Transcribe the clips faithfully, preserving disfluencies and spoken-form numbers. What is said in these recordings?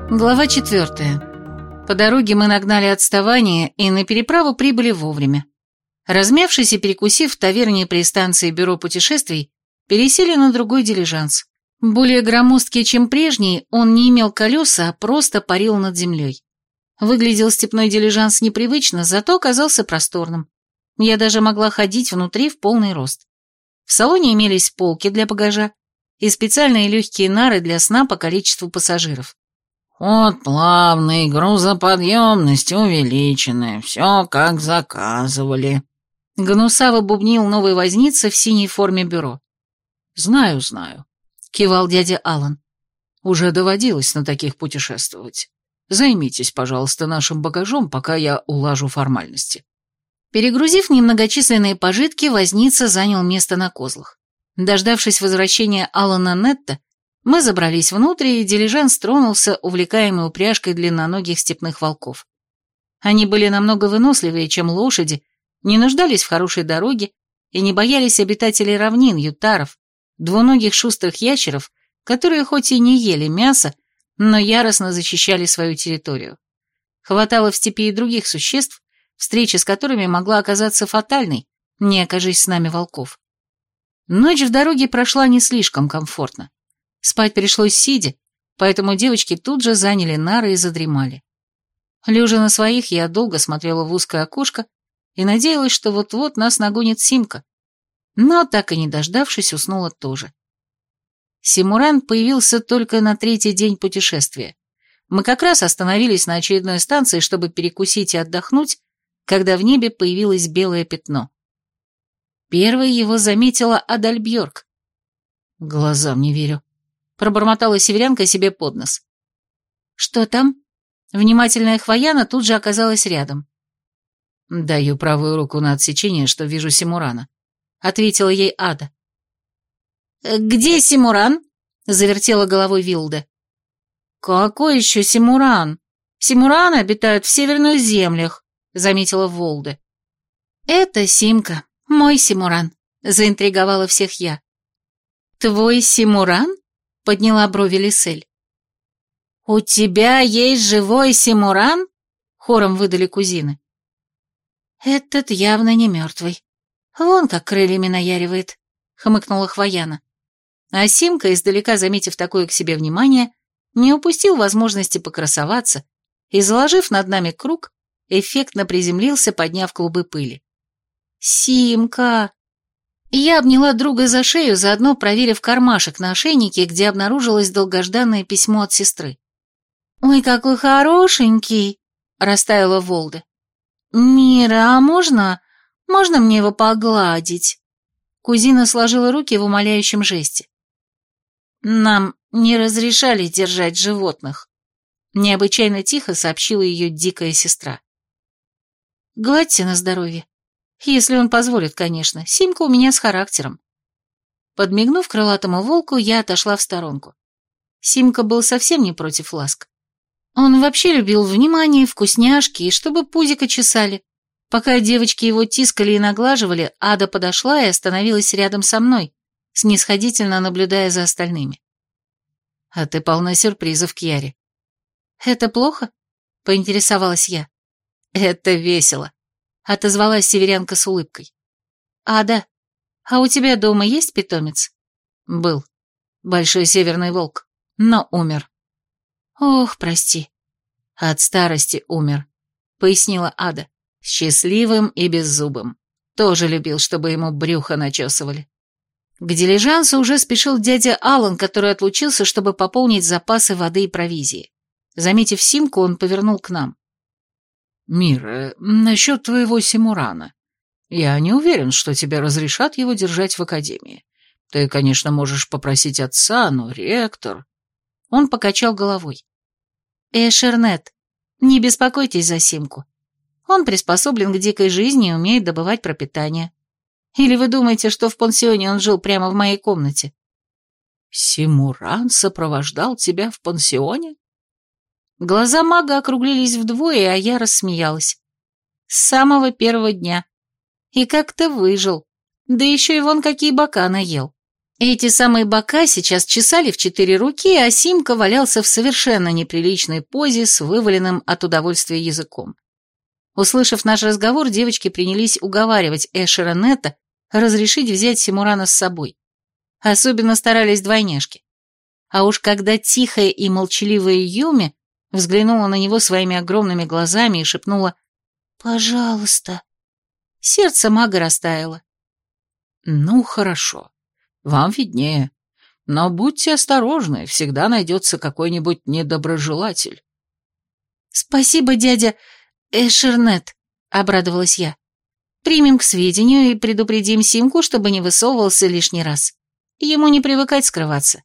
Глава четвертая. По дороге мы нагнали отставание и на переправу прибыли вовремя. Размявшись и перекусив в таверне при станции бюро путешествий, пересели на другой дилижанс. Более громоздкий, чем прежний, он не имел колеса, а просто парил над землей. Выглядел степной дилижанс непривычно, зато оказался просторным. Я даже могла ходить внутри в полный рост. В салоне имелись полки для багажа и специальные легкие нары для сна по количеству пассажиров. «Ход плавный, грузоподъемность увеличенная, все как заказывали», — гнусаво бубнил новый возница в синей форме бюро. «Знаю, знаю», — кивал дядя Алан. «Уже доводилось на таких путешествовать. Займитесь, пожалуйста, нашим багажом, пока я улажу формальности». Перегрузив немногочисленные пожитки, возница занял место на козлах. Дождавшись возвращения Алана Нетта, мы забрались внутрь, и дилижанс тронулся, увлекаемый упряжкой длинноногих степных волков. Они были намного выносливее, чем лошади, не нуждались в хорошей дороге и не боялись обитателей равнин, ютаров, двуногих шустрых ящеров, которые хоть и не ели мясо, но яростно защищали свою территорию. Хватало в степи и других существ, встреча с которыми могла оказаться фатальной, не окажись с нами волков. Ночь в дороге прошла не слишком комфортно. Спать пришлось сидя, поэтому девочки тут же заняли нары и задремали. Лежа на своих, я долго смотрела в узкое окошко и надеялась, что вот-вот нас нагонит Симка, но, так и не дождавшись, уснула тоже. Симуран появился только на третий день путешествия. Мы как раз остановились на очередной станции, чтобы перекусить и отдохнуть, когда в небе появилось белое пятно. Первой его заметила Адальбьорг. «Глазам не верю», — пробормотала северянка себе под нос. «Что там?» Внимательная Хвояна тут же оказалась рядом. «Даю правую руку на отсечение, что вижу Симурана», — ответила ей Ада. «Где Симуран?» — завертела головой Вилда. «Какой еще Симуран? Симураны обитают в северных землях», — заметила Волда. «Это Симка, мой Симуран», — заинтриговала всех я. «Твой Симуран?» — подняла брови Лисель. «У тебя есть живой Симуран?» — хором выдали кузины. «Этот явно не мертвый. Вон как крыльями наяривает», — хмыкнула Хвояна. А Симка, издалека заметив такое к себе внимание, не упустил возможности покрасоваться и, заложив над нами круг, эффектно приземлился, подняв клубы пыли. «Симка!» Я обняла друга за шею, заодно проверив кармашек на ошейнике, где обнаружилось долгожданное письмо от сестры. «Ой, какой хорошенький!» — растаяла Волда. «Мира, а можно... можно мне его погладить?» Кузина сложила руки в умоляющем жесте. «Нам не разрешали держать животных», — необычайно тихо сообщила ее дикая сестра. «Гладьте на здоровье. Если он позволит, конечно. Симка у меня с характером». Подмигнув крылатому волку, я отошла в сторонку. Симка был совсем не против ласк. Он вообще любил внимание, вкусняшки и чтобы пузико чесали. Пока девочки его тискали и наглаживали, Ада подошла и остановилась рядом со мной, снисходительно наблюдая за остальными. «А ты полна сюрпризов, Кьяри». «Это плохо?» — поинтересовалась я. «Это весело», — отозвалась северянка с улыбкой. «Ада, а у тебя дома есть питомец?» «Был. Большой северный волк, но умер». «Ох, прости». «От старости умер», — пояснила Ада. «Счастливым и беззубым. Тоже любил, чтобы ему брюхо начесывали». К дилижансу уже спешил дядя Алан, который отлучился, чтобы пополнить запасы воды и провизии. Заметив Симку, он повернул к нам. «Мира, насчет твоего Симурана. Я не уверен, что тебе разрешат его держать в академии. Ты, конечно, можешь попросить отца, но ректор...» Он покачал головой. «Эшернет, не беспокойтесь за Симку. Он приспособлен к дикой жизни и умеет добывать пропитание. Или вы думаете, что в пансионе он жил прямо в моей комнате?» «Симуран сопровождал тебя в пансионе?» Глаза мага округлились вдвое, а я рассмеялась. С самого первого дня. И как-то выжил. Да еще и вон какие бока наел. Эти самые бока сейчас чесали в четыре руки, а Симка валялся в совершенно неприличной позе с вываленным от удовольствия языком. Услышав наш разговор, девочки принялись уговаривать Эшера Нета разрешить взять Симурана с собой. Особенно старались двойняшки. А уж когда тихая и молчаливая Юми взглянула на него своими огромными глазами и шепнула «Пожалуйста», сердце мага растаяло. «Ну, хорошо. Вам виднее. Но будьте осторожны, всегда найдется какой-нибудь недоброжелатель». «Спасибо, дядя Эшернет», — обрадовалась я. «Примем к сведению и предупредим Симку, чтобы не высовывался лишний раз. Ему не привыкать скрываться».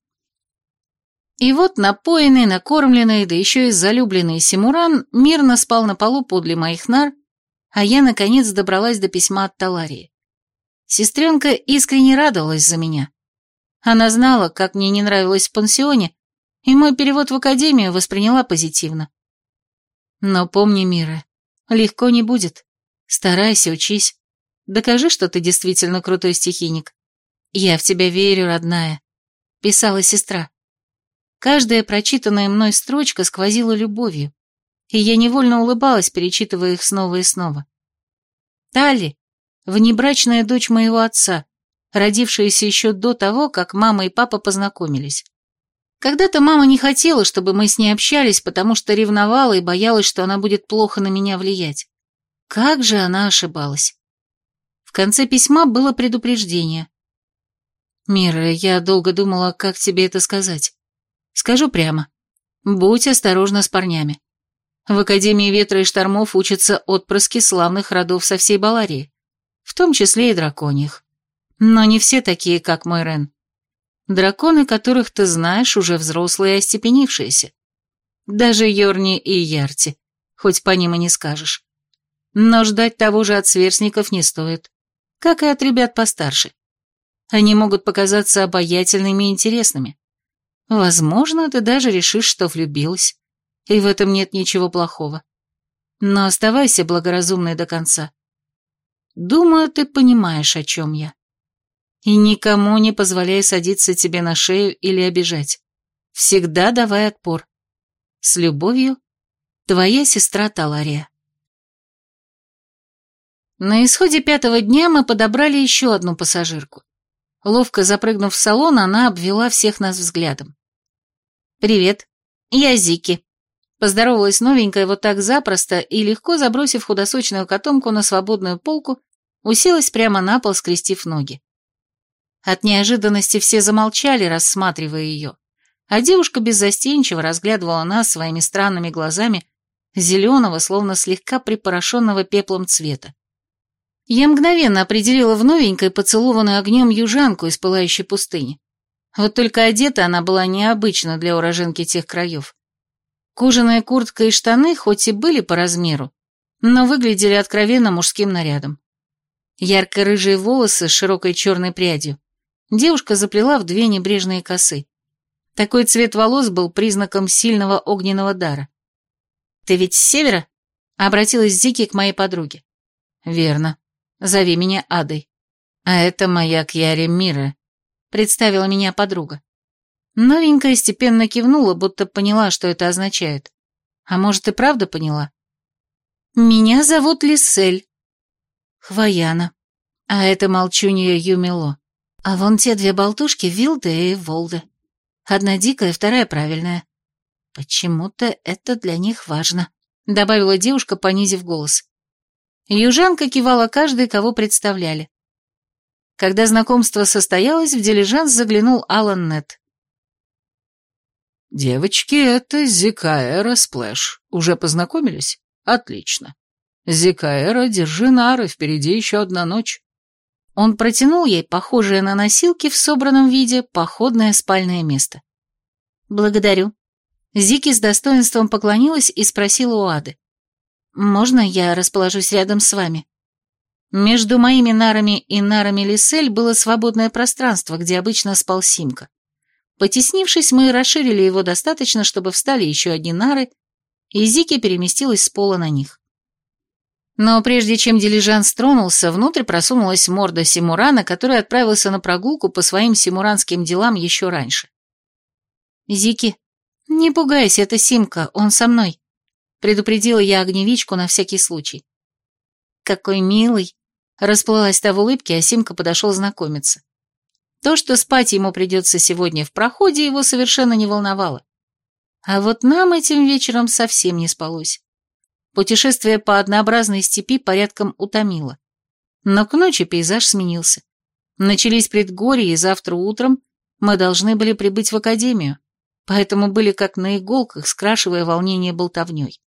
И вот напоенный, накормленный, да еще и залюбленный Симуран мирно спал на полу подле моих нар, а я, наконец, добралась до письма от Таларии. Сестренка искренне радовалась за меня. Она знала, как мне не нравилось в пансионе, и мой перевод в академию восприняла позитивно. Но помни, Мира, легко не будет. Старайся, учись. Докажи, что ты действительно крутой стихийник. Я в тебя верю, родная, писала сестра. Каждая прочитанная мной строчка сквозила любовью, и я невольно улыбалась, перечитывая их снова и снова. Талли — внебрачная дочь моего отца, родившаяся еще до того, как мама и папа познакомились. Когда-то мама не хотела, чтобы мы с ней общались, потому что ревновала и боялась, что она будет плохо на меня влиять. Как же она ошибалась. В конце письма было предупреждение. «Мира, я долго думала, как тебе это сказать. Скажу прямо. Будь осторожна с парнями. В Академии Ветра и Штормов учатся отпрыски славных родов со всей Баларии, в том числе и драконьих. Но не все такие, как мой Рен. Драконы, которых ты знаешь, уже взрослые и остепенившиеся. Даже Йорни и Ярти, хоть по ним и не скажешь. Но ждать того же от сверстников не стоит, как и от ребят постарше. Они могут показаться обаятельными и интересными. Возможно, ты даже решишь, что влюбилась, и в этом нет ничего плохого. Но оставайся благоразумной до конца. Думаю, ты понимаешь, о чем я. И никому не позволяй садиться тебе на шею или обижать. Всегда давай отпор. С любовью, твоя сестра Талария. На исходе пятого дня мы подобрали еще одну пассажирку. Ловко запрыгнув в салон, она обвела всех нас взглядом. «Привет, я Зики», — поздоровалась новенькая вот так запросто и, легко забросив худосочную котомку на свободную полку, уселась прямо на пол, скрестив ноги. От неожиданности все замолчали, рассматривая ее, а девушка беззастенчиво разглядывала нас своими странными глазами зеленого, словно слегка припорошенного пеплом цвета. Я мгновенно определила в новенькой поцелованную огнем южанку из пылающей пустыни. Вот только одета она была необычно для уроженки тех краев. Кожаная куртка и штаны хоть и были по размеру, но выглядели откровенно мужским нарядом. Ярко-рыжие волосы с широкой черной прядью девушка заплела в две небрежные косы. Такой цвет волос был признаком сильного огненного дара. «Ты ведь с севера?» — обратилась Зики к моей подруге. «Верно. Зови меня Адой. А это моя Кьяри Мира», — представила меня подруга. Новенькая степенно кивнула, будто поняла, что это означает. А может, и правда поняла? «Меня зовут Лисель». «Хвояна. А это молчунья Юмило. А вон те две болтушки Вилде и Волде. Одна дикая, вторая правильная. Почему-то это для них важно», — добавила девушка, понизив голос. Южанка кивала каждый, кого представляли. Когда знакомство состоялось, в дилижанс заглянул Алан Нет. «Девочки, это Зикаэра Сплэш. Уже познакомились? Отлично. Зикаэра, держи нары, впереди еще одна ночь». Он протянул ей похожее на носилки в собранном виде походное спальное место. «Благодарю». Зики с достоинством поклонилась и спросила у Ады. «Можно я расположусь рядом с вами?» Между моими нарами и нарами Лисель было свободное пространство, где обычно спал Симка. Потеснившись, мы расширили его достаточно, чтобы встали еще одни нары, и Зики переместилась с пола на них. Но прежде чем дилижанс тронулся, внутрь просунулась морда Симурана, который отправился на прогулку по своим симуранским делам еще раньше. «Зики, не пугайся, это Симка, он со мной», — предупредила я огневичку на всякий случай. «Какой милый!» — расплылась та в улыбке, а Симка подошел знакомиться. То, что спать ему придется сегодня в проходе, его совершенно не волновало. А вот нам этим вечером совсем не спалось. Путешествие по однообразной степи порядком утомило. Но к ночи пейзаж сменился. Начались предгорья, и завтра утром мы должны были прибыть в академию, поэтому были как на иголках, скрашивая волнение болтовней.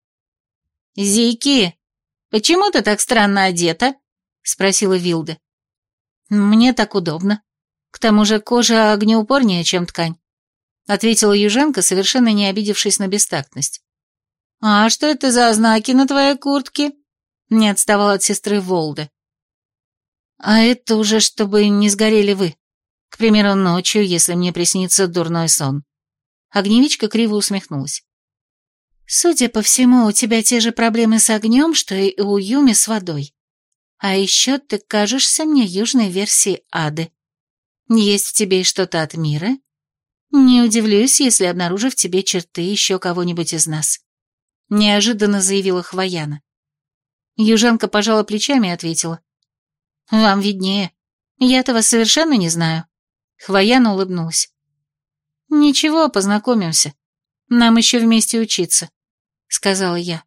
«Зики, почему ты так странно одета?» — спросила Вилда. «Мне так удобно. К тому же кожа огнеупорнее, чем ткань», — ответила южанка, совершенно не обидевшись на бестактность. «А что это за знаки на твоей куртке?» — не отставал от сестры Волда. «А это уже чтобы не сгорели вы. К примеру, ночью, если мне приснится дурной сон». Огневичка криво усмехнулась. «Судя по всему, у тебя те же проблемы с огнем, что и у Юми с водой. А еще ты кажешься мне южной версией Ады. Есть в тебе и что-то от мира? Не удивлюсь, если обнаружу в тебе черты еще кого-нибудь из нас», — неожиданно заявила Хвояна. Южанка пожала плечами и ответила. «Вам виднее. Я-то вас совершенно не знаю». Хвояна улыбнулась. «Ничего, познакомимся. Нам еще вместе учиться», — сказала я.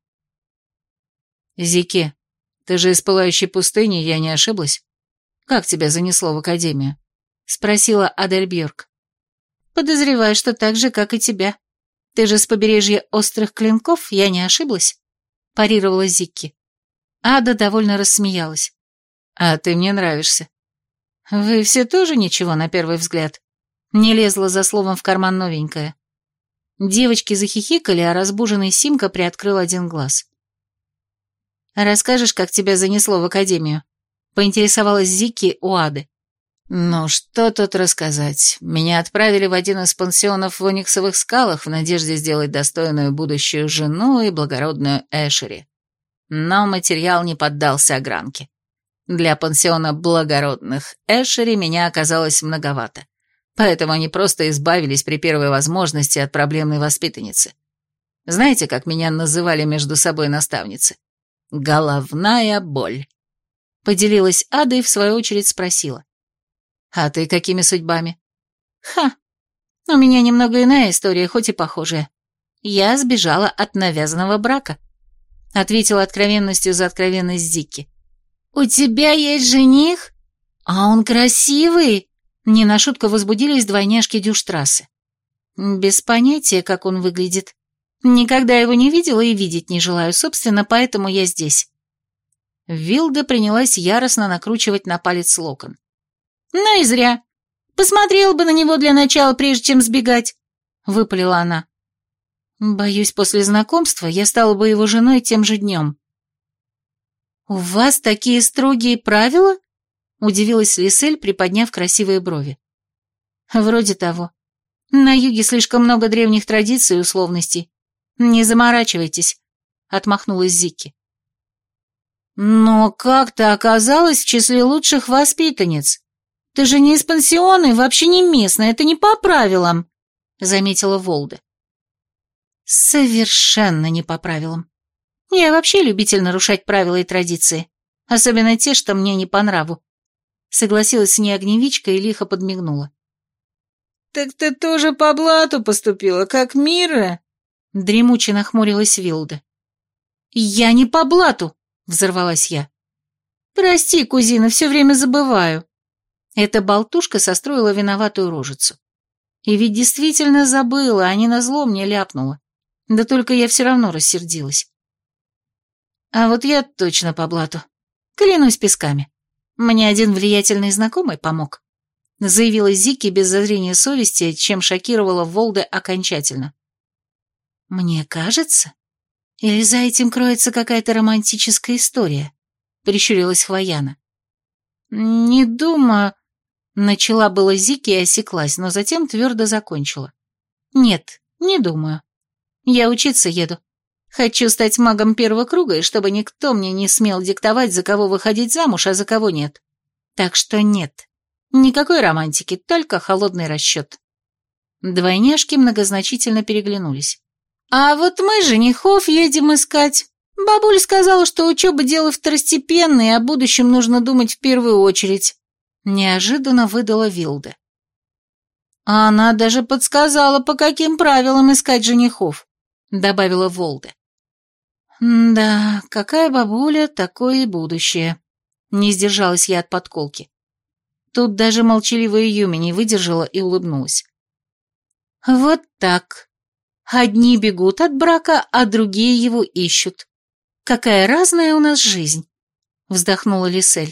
«Зики, ты же из пылающей пустыни, я не ошиблась? Как тебя занесло в академию?» — спросила Адельбьерк. «Подозреваю, что так же, как и тебя. Ты же с побережья Острых Клинков, я не ошиблась?» — парировала Зикки. Ада довольно рассмеялась. «А ты мне нравишься». «Вы все тоже ничего на первый взгляд?» Не лезла за словом в карман новенькая. Девочки захихикали, а разбуженный Симка приоткрыл один глаз. «Расскажешь, как тебя занесло в академию?» — поинтересовалась Зикки у Ады. «Ну, что тут рассказать? Меня отправили в один из пансионов в Ониксовых скалах в надежде сделать достойную будущую жену и благородную Эшери. Но материал не поддался огранке. Для пансиона благородных Эшери меня оказалось многовато, поэтому они просто избавились при первой возможности от проблемной воспитанницы. Знаете, как меня называли между собой наставницы? Головная боль». Поделилась Ада и в свою очередь спросила. «А ты какими судьбами?» «Ха, у меня немного иная история, хоть и похожая. Я сбежала от навязанного брака», — ответила откровенностью за откровенность Зикки. «У тебя есть жених? А он красивый?» Не на шутку возбудились двойняшки Дюштрассе. «Без понятия, как он выглядит. Никогда его не видела и видеть не желаю, собственно, поэтому я здесь». Вилда принялась яростно накручивать на палец локон. «Ну и зря. Посмотрел бы на него для начала, прежде чем сбегать», — выпалила она. «Боюсь, после знакомства я стала бы его женой тем же днем». «У вас такие строгие правила?» — удивилась Лисель, приподняв красивые брови. «Вроде того. На юге слишком много древних традиций и условностей. Не заморачивайтесь», — отмахнулась Зикки. «Но как ты оказалась в числе лучших воспитанниц? Ты же не из пансиона и вообще не местная, это не по правилам», — заметила Волда. «Совершенно не по правилам. Я вообще любитель нарушать правила и традиции, особенно те, что мне не по нраву», — согласилась с ней огневичка и лихо подмигнула. «Так ты тоже по блату поступила, как Мира?» — дремуче нахмурилась Вилда. «Я не по блату», — взорвалась я. «Прости, кузина, все время забываю». Эта болтушка состроила виноватую рожицу. И ведь действительно забыла, а не назло мне ляпнула. Да только я все равно рассердилась. А вот я точно по блату. Клянусь песками. Мне один влиятельный знакомый помог. Заявила Зикки без зазрения совести, чем шокировала Волда окончательно. «Мне кажется, или за этим кроется какая-то романтическая история?» — прищурилась Хвояна. «Не думаю...» — начала было Зикки и осеклась, но затем твердо закончила. «Нет, не думаю. Я учиться еду. Хочу стать магом первого круга, и чтобы никто мне не смел диктовать, за кого выходить замуж, а за кого нет. Так что нет. Никакой романтики, только холодный расчет». Двойняшки многозначительно переглянулись. «А вот мы женихов едем искать. Бабуль сказала, что учеба дело второстепенное, и о будущем нужно думать в первую очередь». Неожиданно выдала Вилда. «А она даже подсказала, по каким правилам искать женихов», добавила Волда. «Да, какая бабуля, такое и будущее», не сдержалась я от подколки. Тут даже молчаливая Юми не выдержала и улыбнулась. «Вот так. Одни бегут от брака, а другие его ищут. Какая разная у нас жизнь», вздохнула Лисель.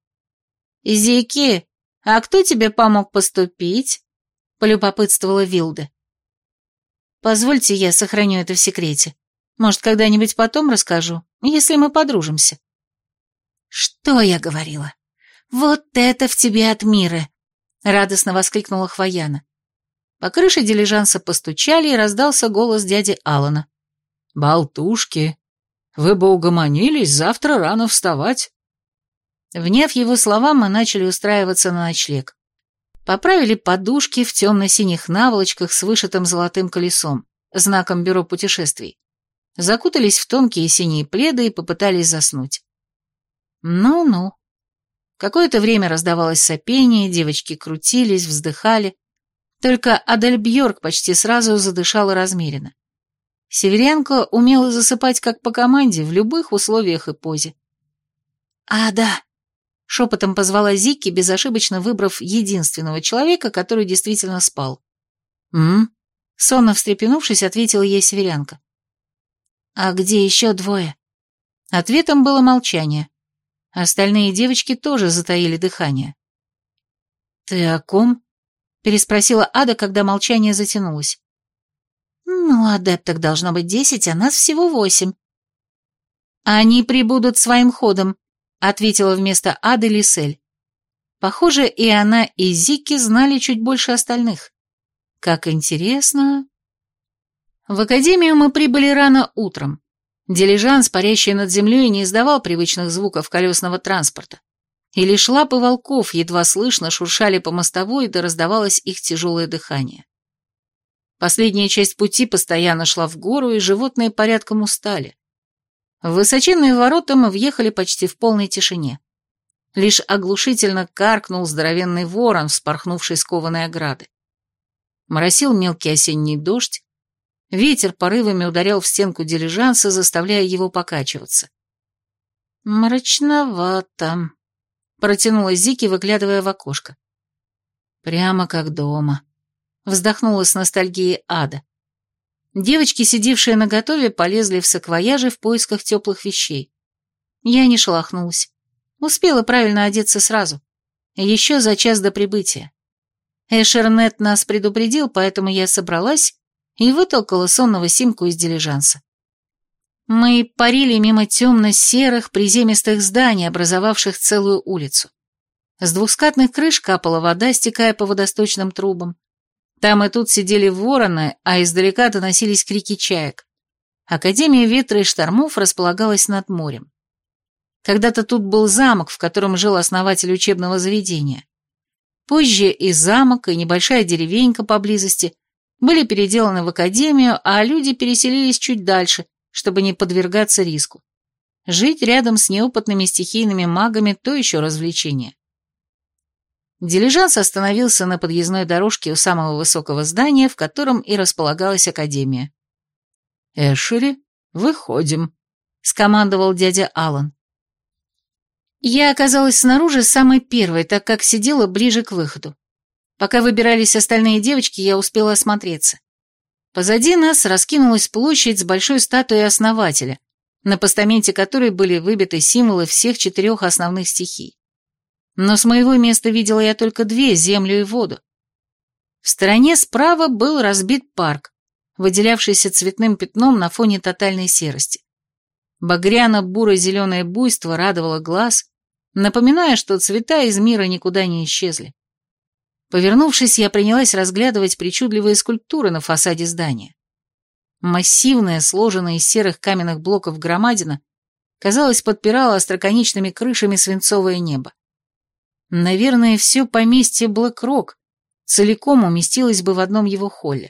«Зики, а кто тебе помог поступить?» полюбопытствовала Вилда. «Позвольте, я сохраню это в секрете. Может, когда-нибудь потом расскажу, если мы подружимся». «Что я говорила? Вот это в тебе от мира!» радостно воскликнула Хвояна. По крыше дилижанса постучали, и раздался голос дяди Алана. «Болтушки, вы бы угомонились, завтра рано вставать». Вняв его словам, мы начали устраиваться на ночлег. Поправили подушки в темно-синих наволочках с вышитым золотым колесом, знаком бюро путешествий. Закутались в тонкие синие пледы и попытались заснуть. Ну-ну. Какое-то время раздавалось сопение, девочки крутились, вздыхали. Только Адельбьорк почти сразу задышала размеренно. Северянка умела засыпать как по команде, в любых условиях и позе. «Ада!» — шепотом позвала Зикки, безошибочно выбрав единственного человека, который действительно спал. «М?», сонно встрепенувшись, ответила ей северянка. «А где еще двое?» Ответом было молчание. Остальные девочки тоже затаили дыхание. «Ты о ком?» — переспросила Ада, когда молчание затянулось. «Ну, адепток должно быть десять, а нас всего восемь». «Они прибудут своим ходом», — ответила вместо Ады Лисель. Похоже, и она, и Зикки знали чуть больше остальных. Как интересно. В академию мы прибыли рано утром. Дилижанс, парящий над землей, не издавал привычных звуков колесного транспорта. И лишь лапы волков едва слышно шуршали по мостовой, да раздавалось их тяжелое дыхание. Последняя часть пути постоянно шла в гору, и животные порядком устали. В высоченные ворота мы въехали почти в полной тишине. Лишь оглушительно каркнул здоровенный ворон, вспорхнувший с кованой ограды. Моросил мелкий осенний дождь, ветер порывами ударял в стенку дилижанса, заставляя его покачиваться. «Мрачновато», — протянула Зики, выглядывая в окошко. «Прямо как дома», — вздохнула с ностальгией Ада. Девочки, сидевшие наготове, полезли в саквояжи в поисках теплых вещей. Я не шелохнулась. Успела правильно одеться сразу. Еще за час до прибытия. Эшернет нас предупредил, поэтому я собралась и вытолкала сонного Симку из дилижанса. Мы парили мимо темно-серых приземистых зданий, образовавших целую улицу. С двухскатных крыш капала вода, стекая по водосточным трубам. Там и тут сидели вороны, а издалека доносились крики чаек. Академия ветра и штормов располагалась над морем. Когда-то тут был замок, в котором жил основатель учебного заведения. Позже и замок, и небольшая деревенька поблизости были переделаны в академию, а люди переселились чуть дальше, чтобы не подвергаться риску. Жить рядом с неопытными стихийными магами – то еще развлечение. Дилижанс остановился на подъездной дорожке у самого высокого здания, в котором и располагалась академия. «Эшери, выходим», — скомандовал дядя Алан. Я оказалась снаружи самой первой, так как сидела ближе к выходу. Пока выбирались остальные девочки, я успела осмотреться. Позади нас раскинулась площадь с большой статуей основателя, на постаменте которой были выбиты символы всех четырех основных стихий. Но с моего места видела я только две — землю и воду. В стороне справа был разбит парк, выделявшийся цветным пятном на фоне тотальной серости. Багряно-буро-зеленое буйство радовало глаз, напоминая, что цвета из мира никуда не исчезли. Повернувшись, я принялась разглядывать причудливые скульптуры на фасаде здания. Массивная, сложенная из серых каменных блоков громадина, казалось, подпирала остроконечными крышами свинцовое небо. Наверное, все поместье Блэк-Рок целиком уместилось бы в одном его холле.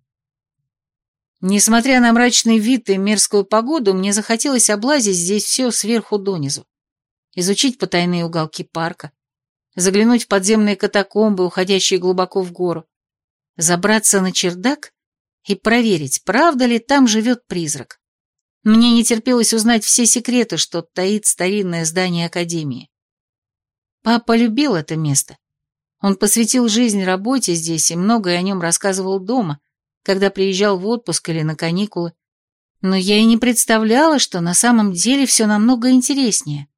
Несмотря на мрачный вид и мерзкую погоду, мне захотелось облазить здесь все сверху донизу, изучить потайные уголки парка, заглянуть в подземные катакомбы, уходящие глубоко в гору, забраться на чердак и проверить, правда ли там живет призрак. Мне не терпелось узнать все секреты, что таит старинное здание Академии. Папа любил это место. Он посвятил жизнь работе здесь и многое о нем рассказывал дома, когда приезжал в отпуск или на каникулы. Но я и не представляла, что на самом деле все намного интереснее.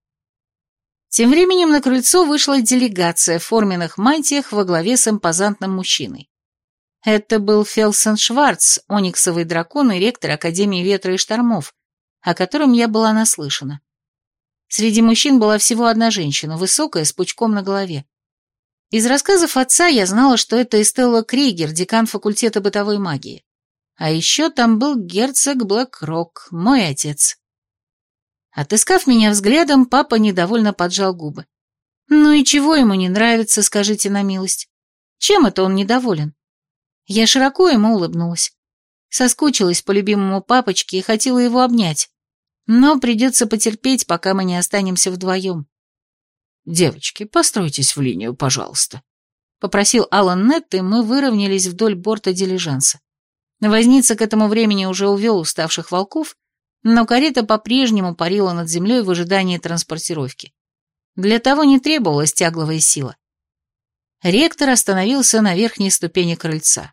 Тем временем на крыльцо вышла делегация в форменных мантиях во главе с импозантным мужчиной. Это был Фелсон Шварц, ониксовый дракон и ректор Академии Ветра и Штормов, о котором я была наслышана. Среди мужчин была всего одна женщина, высокая, с пучком на голове. Из рассказов отца я знала, что это Эстелла Кригер, декан факультета бытовой магии. А еще там был герцог Блэк-Рок, мой отец. Отыскав меня взглядом, папа недовольно поджал губы. Ну и чего ему не нравится, скажите на милость? Чем это он недоволен? Я широко ему улыбнулась. Соскучилась по любимому папочке и хотела его обнять. Но придется потерпеть, пока мы не останемся вдвоем. «Девочки, постройтесь в линию, пожалуйста», — попросил Алан Нетт, и мы выровнялись вдоль борта дилижанса. Возница к этому времени уже увел уставших волков, но карета по-прежнему парила над землей в ожидании транспортировки. Для того не требовалась тягловая сила. Ректор остановился на верхней ступени крыльца.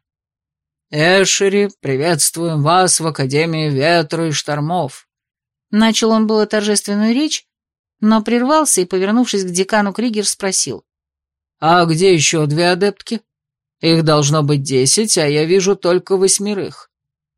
«Эшери, приветствуем вас в Академии Ветра и Штормов». Начал он было торжественную речь, но прервался и, повернувшись к декану Кригер, спросил. «А где еще две адептки? Их должно быть десять, а я вижу только восьмерых».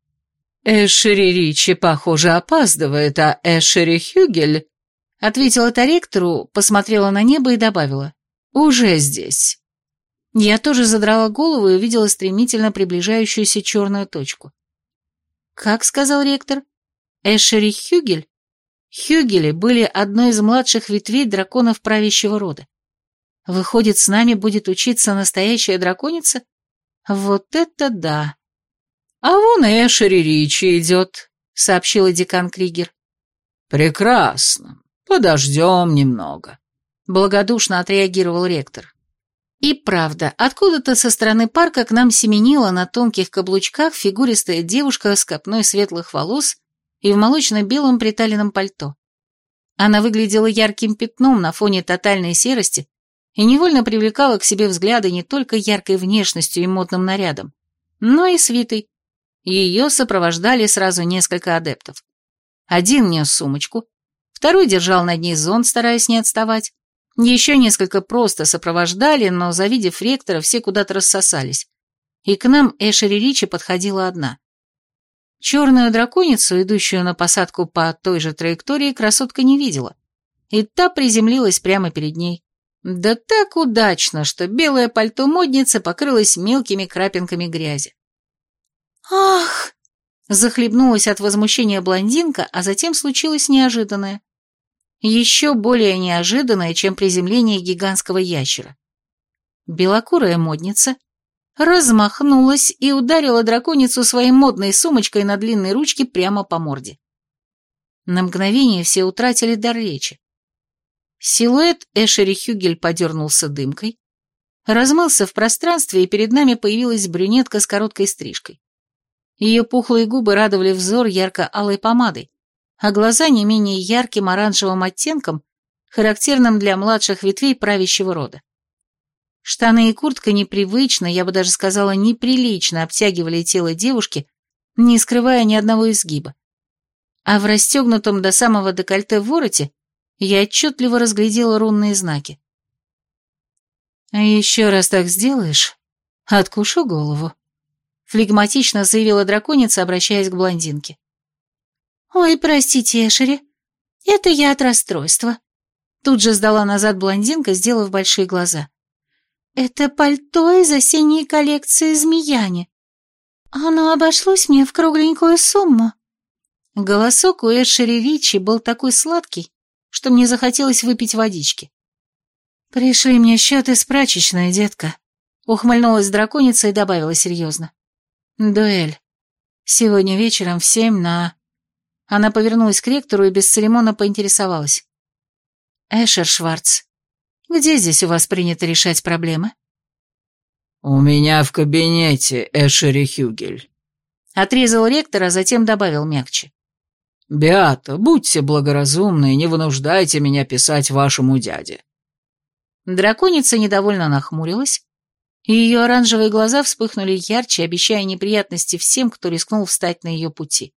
«Эшери Ричи, похоже, опаздывает, а Эшери Хюгель...» Ответила это ректору, посмотрела на небо и добавила. «Уже здесь». Я тоже задрала голову и увидела стремительно приближающуюся черную точку. «Как сказал ректор? Эшери Хюгель?» Хюгели были одной из младших ветвей драконов правящего рода. Выходит, с нами будет учиться настоящая драконица? Вот это да! «А вон и Эшери Ричи идет», — сообщила декан Кригер. «Прекрасно. Подождем немного», — благодушно отреагировал ректор. И правда, откуда-то со стороны парка к нам семенила на тонких каблучках фигуристая девушка с копной светлых волос и в молочно-белом приталенном пальто. Она выглядела ярким пятном на фоне тотальной серости и невольно привлекала к себе взгляды не только яркой внешностью и модным нарядом, но и свитой. Ее сопровождали сразу несколько адептов. Один нес сумочку, второй держал над ней зонт, стараясь не отставать. Еще несколько просто сопровождали, но, завидев ректора, все куда-то рассосались. И к нам Эшери Ричи подходила одна. Черную драконицу, идущую на посадку по той же траектории, красотка не видела. И та приземлилась прямо перед ней. Да так удачно, что белое пальто модницы покрылось мелкими крапинками грязи. «Ах!» — захлебнулась от возмущения блондинка, а затем случилось неожиданное. Еще более неожиданное, чем приземление гигантского ящера. Белокурая модница размахнулась и ударила драконицу своей модной сумочкой на длинной ручке прямо по морде. На мгновение все утратили дар речи. Силуэт Эшери Хюгель подернулся дымкой, размылся в пространстве, и перед нами появилась брюнетка с короткой стрижкой. Ее пухлые губы радовали взор ярко-алой помадой, а глаза не менее ярким оранжевым оттенком, характерным для младших ветвей правящего рода. Штаны и куртка непривычно, я бы даже сказала, неприлично обтягивали тело девушки, не скрывая ни одного изгиба. А в расстегнутом до самого декольте вороте я отчетливо разглядела рунные знаки. «Еще раз так сделаешь, откушу голову», — флегматично заявила драконица, обращаясь к блондинке. «Ой, простите, Эшери, это я от расстройства», — тут же сдала назад блондинка, сделав большие глаза. «Это пальто из осенней коллекции «Змеяне». Оно обошлось мне в кругленькую сумму. Голосок у Эшери Ричи был такой сладкий, что мне захотелось выпить водички. «Пришли мне счет из прачечной, детка», — ухмыльнулась драконица и добавила серьезно. «Дуэль. Сегодня вечером в семь на...» Она повернулась к ректору и бесцеремонно поинтересовалась. «Эшер Шварц, где здесь у вас принято решать проблемы?» «У меня в кабинете, Эшери Хюгель», — отрезал ректор, а затем добавил мягче. «Беата, будьте благоразумны и не вынуждайте меня писать вашему дяде». Драконица недовольно нахмурилась, и ее оранжевые глаза вспыхнули ярче, обещая неприятности всем, кто рискнул встать на ее пути.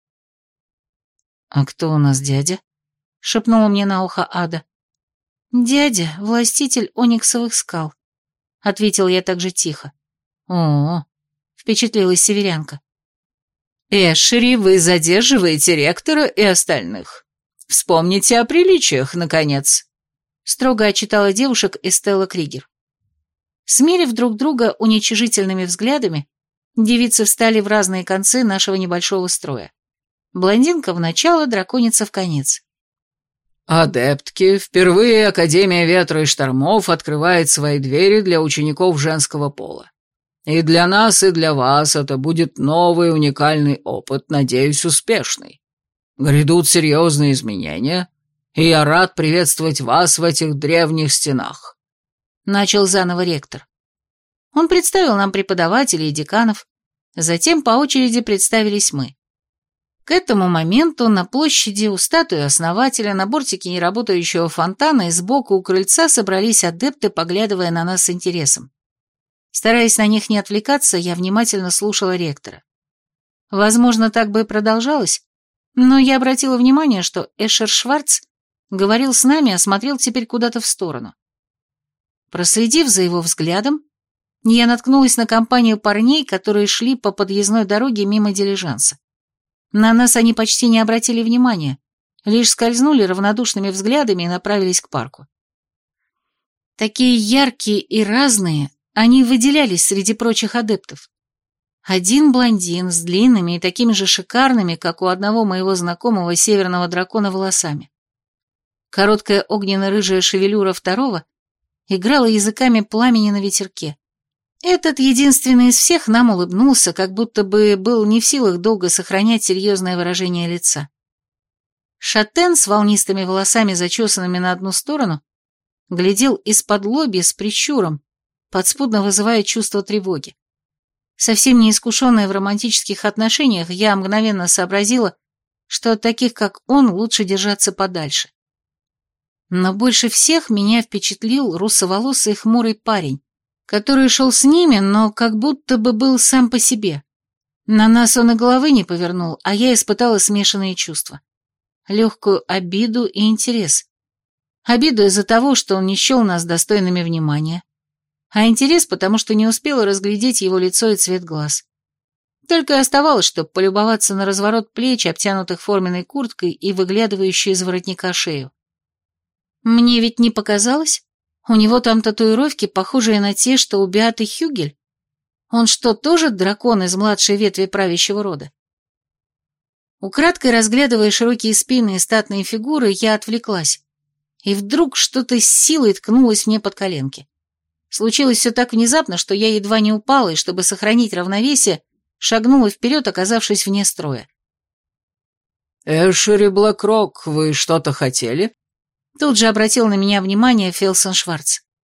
«А кто у нас дядя?» — шепнула мне на ухо Ада. «Дядя — властитель Ониксовых скал», — ответил я также тихо. «О-о-о», — впечатлилась северянка. «Эшери, вы задерживаете ректора и остальных. Вспомните о приличиях, наконец», — строго отчитала девушек Эстелла Кригер. Смерив друг друга уничижительными взглядами, девицы встали в разные концы нашего небольшого строя. Блондинка в начало, драконица в конец. «Адептки, впервые Академия Ветра и Штормов открывает свои двери для учеников женского пола. И для нас, и для вас это будет новый уникальный опыт, надеюсь, успешный. Грядут серьезные изменения, и я рад приветствовать вас в этих древних стенах», — начал заново ректор. Он представил нам преподавателей и деканов, затем по очереди представились мы. К этому моменту на площади у статуи основателя на бортике неработающего фонтана и сбоку у крыльца собрались адепты, поглядывая на нас с интересом. Стараясь на них не отвлекаться, я внимательно слушала ректора. Возможно, так бы и продолжалось, но я обратила внимание, что Эшер Шварц говорил с нами, а смотрел теперь куда-то в сторону. Проследив за его взглядом, я наткнулась на компанию парней, которые шли по подъездной дороге мимо дилижанса. На нас они почти не обратили внимания, лишь скользнули равнодушными взглядами и направились к парку. Такие яркие и разные, они выделялись среди прочих адептов. Один блондин с длинными и такими же шикарными, как у одного моего знакомого северного дракона, волосами. Короткая огненно-рыжая шевелюра второго играла языками пламени на ветерке. Этот единственный из всех нам улыбнулся, как будто бы был не в силах долго сохранять серьезное выражение лица. Шатен с волнистыми волосами, зачесанными на одну сторону, глядел из-под лобья с прищуром, подспудно вызывая чувство тревоги. Совсем не искушенная в романтических отношениях, я мгновенно сообразила, что от таких, как он, лучше держаться подальше. Но больше всех меня впечатлил русоволосый хмурый парень, который шел с ними, но как будто бы был сам по себе. На нас он и головы не повернул, а я испытала смешанные чувства. Легкую обиду и интерес. Обиду из-за того, что он не счел нас достойными внимания, а интерес, потому что не успела разглядеть его лицо и цвет глаз. Только и оставалось, чтобы полюбоваться на разворот плеч, обтянутых форменной курткой и выглядывающую из воротника шею. Мне ведь не показалось? У него там татуировки, похожие на те, что у Беаты Хюгель. Он что, тоже дракон из младшей ветви правящего рода? Украдкой разглядывая широкие спины и статные фигуры, я отвлеклась, и вдруг что-то с силой ткнулось мне под коленки. Случилось все так внезапно, что я едва не упала, и, чтобы сохранить равновесие, шагнула вперед, оказавшись вне строя. «Эшери Блэкрок, вы что-то хотели?» Тут же обратил на меня внимание Фелсон Шварц.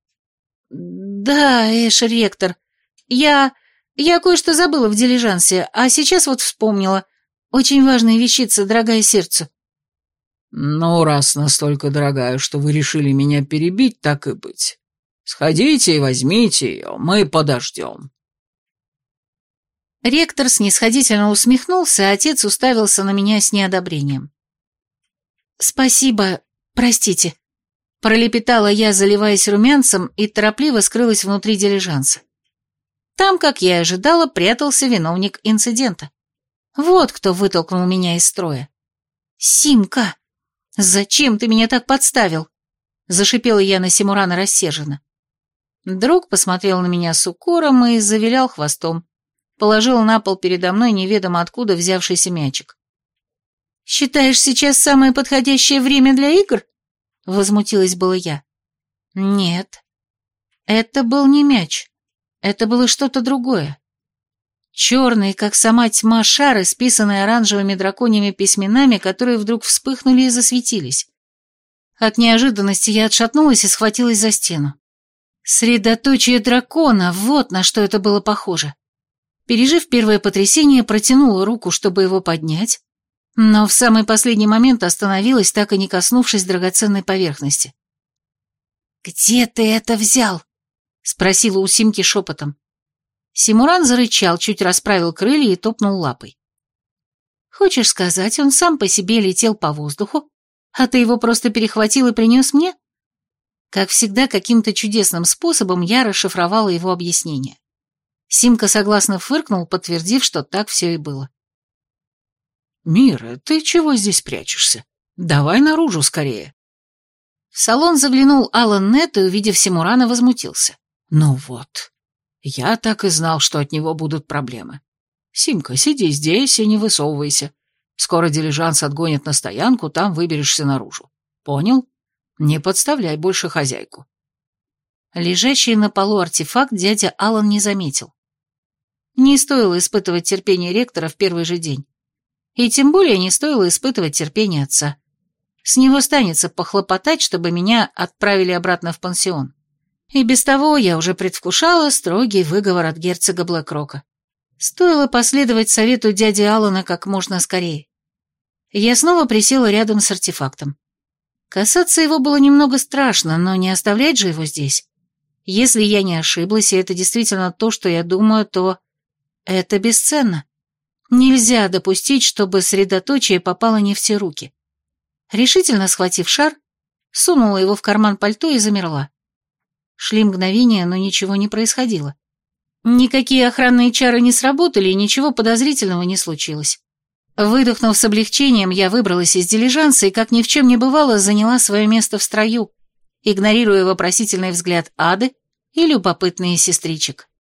«Да, Эшер ректор, я... я кое-что забыла в дилижансе, а сейчас вот вспомнила. Очень важная вещица, дорогая сердцу». «Ну, раз настолько дорогая, что вы решили меня перебить, так и быть. Сходите и возьмите ее, мы подождем». Ректор снисходительно усмехнулся, а отец уставился на меня с неодобрением. «Спасибо, простите», — пролепетала я, заливаясь румянцем, и торопливо скрылась внутри дилижанса. Там, как я и ожидала, прятался виновник инцидента. Вот кто вытолкнул меня из строя. «Симка, зачем ты меня так подставил?» — зашипела я на Симурана рассерженно. Друг посмотрел на меня с укором и завилял хвостом. положила на пол передо мной неведомо откуда взявшийся мячик. «Считаешь сейчас самое подходящее время для игр?» — возмутилась была я. «Нет, это был не мяч, это было что-то другое. Черный, как сама тьма, шар, исписанный оранжевыми драконьими письменами, которые вдруг вспыхнули и засветились. От неожиданности я отшатнулась и схватилась за стену. Средоточие дракона, вот на что это было похоже. Пережив первое потрясение, протянула руку, чтобы его поднять, но в самый последний момент остановилась, так и не коснувшись драгоценной поверхности. «Где ты это взял?» — спросила у Симки шепотом. Симуран зарычал, чуть расправил крылья и топнул лапой. «Хочешь сказать, он сам по себе летел по воздуху, а ты его просто перехватил и принес мне?» Как всегда, каким-то чудесным способом я расшифровала его объяснение. Симка согласно фыркнул, подтвердив, что так все и было. «Мира, ты чего здесь прячешься? Давай наружу скорее». В салон заглянул Алан Нет и, увидев Симурана, возмутился. «Ну вот, я так и знал, что от него будут проблемы. Симка, сиди здесь и не высовывайся. Скоро дилижанс отгонит на стоянку, там выберешься наружу. Понял? Не подставляй больше хозяйку». Лежащий на полу артефакт дядя Алан не заметил. Не стоило испытывать терпение ректора в первый же день. И тем более не стоило испытывать терпение отца. С него станется похлопотать, чтобы меня отправили обратно в пансион. И без того я уже предвкушала строгий выговор от герцога Блэкрока. Стоило последовать совету дяди Алана как можно скорее. Я снова присела рядом с артефактом. Касаться его было немного страшно, но не оставлять же его здесь. Если я не ошиблась, и это действительно то, что я думаю, то это бесценно. Нельзя допустить, чтобы средоточие попало не в те руки. Решительно схватив шар, сунула его в карман пальто и замерла. Шли мгновения, но ничего не происходило. Никакие охранные чары не сработали, и ничего подозрительного не случилось. Выдохнув с облегчением, я выбралась из дилижанса и, как ни в чем не бывало, заняла свое место в строю, игнорируя вопросительный взгляд Ады и любопытные сестричек.